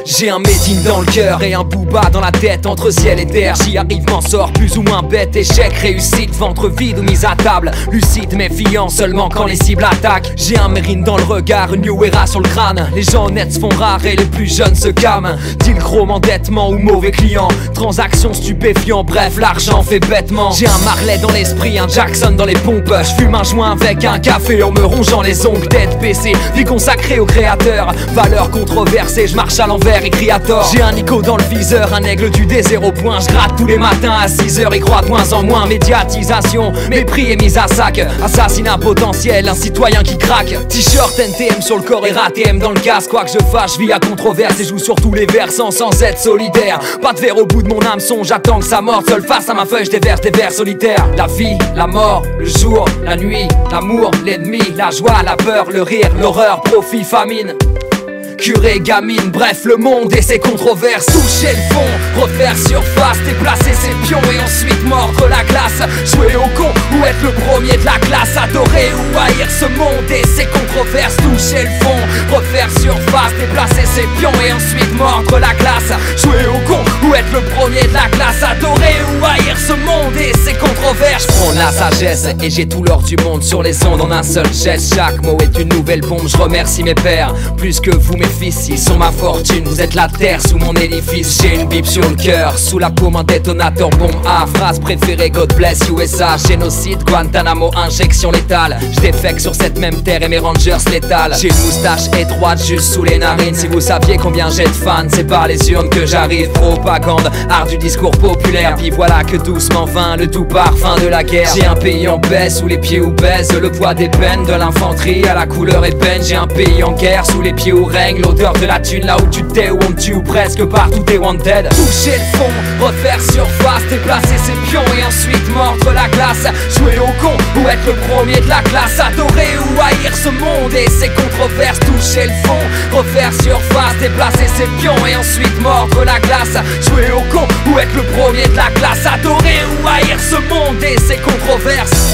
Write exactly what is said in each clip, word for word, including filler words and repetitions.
J'ai un Médine dans le cœur et un Booba dans la tête. Entre ciel et terre, j'y arrive, m'en sors plus ou moins bête. Échec, réussite, ventre vide ou mise à table. Lucide, méfiant seulement quand les cibles attaquent. J'ai un Mérine dans le regard, une New Era sur le crâne. Les gens honnêtes se font rares et les plus jeunes se calment. Deal chrome, endettement ou mauvais client. Transactions stupéfiants, bref, l'argent fait bêtement. J'ai un Marley dans l'esprit, un Jackson dans les pompes. J'fume un joint avec un café en me rongeant les ongles. Tête baissée, vie consacrée au créateur. Valeurs controversées, je marche à l'envers et crie à tort. J'ai un Nico dans le viseur, un aigle du désert au point. Je gratte tous les matins à six heures et crois de moins en moins. Médiatisation, mépris et mise à sac. Assassinat potentiel, un citoyen qui craque. T-shirt N T M sur le corps et R A T M dans le casque. Quoi que je fasse, je vis à controverse et joue sur tous les versants sans être solidaire. Pas de verre au bout de mon hameçon, j'attends que ça morde. Seul face à ma feuille, je déverse des vers solitaires. La vie, la mort, le jour, la nuit, l'amour, l'ennemi, la joie, la peur, le rire, l'horreur, profit, famine. Curé, gamine, bref le monde et ses controverses. Toucher le fond, refaire surface, déplacer ses pions et ensuite mordre la glace. Jouer au con ou être le premier de la classe. Adorer ou haïr ce monde et ses controverses. Toucher le fond, refaire surface, déplacer ses pions et ensuite mordre la glace. Jouer au con ou être le premier de la classe. Adorer ou haïr ce monde et ses controverses. J'prends la sagesse et j'ai tout l'or du monde sur les ondes en un seul geste. Chaque mot est une nouvelle bombe, je remercie mes pères. Plus que vous mes fils, ils sont ma fortune, vous êtes la terre sous mon édifice. J'ai une bip sur le cœur, sous la paume un détonateur bombe A. Phrase préférée, God bless U S A. Génocide, Guantanamo, injection létale. J'défecte sur cette même terre et mes rangers létales. J'ai une moustache étroite juste sous les narines. Si vous saviez combien j'ai de fans, c'est par les urnes que j'arrive. Propagande, art du discours populaire. Puis voilà que doucement vint le doux parfum de la guerre. J'ai un pays en paix, sous les pieds où baisse le poids des peines. De l'infanterie à la couleur ébène. J'ai un pays en guerre, sous les pieds où règne l'odeur de la thune. Là où tu t'es, où on te tue, ou presque partout t'es wanted. Toucher le fond, refaire surface, déplacer ses pions et ensuite mordre la glace. Jouer au con ou être le premier de la classe. Adorer ou haïr ce monde et ses controverses. Toucher le fond, refaire surface, déplacer ses pions et ensuite mordre la glace. Jouer au con ou être le premier de la classe. Adorer ou haïr ce monde et ses controverses.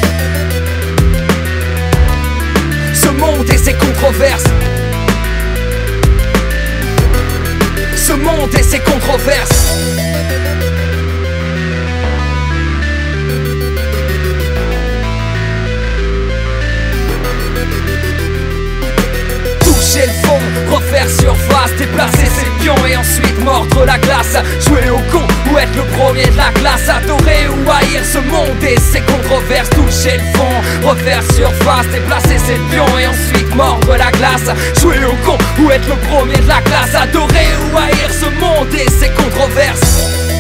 Ce monde et ses controverses. Ce monde et ses controverses. Toucher le fond, refaire surface, déplacer ses pions et ensuite mordre la glace. Jouer au con ou être le premier de la classe. Adorer ou haïr ce monde et ses controverses. Toucher le fond, refaire surface, déplacer ses pions et ensuite mordre la glace. Jouer au con ou être le premier de la classe. Adorer ou haïr ce monde et ses controverses.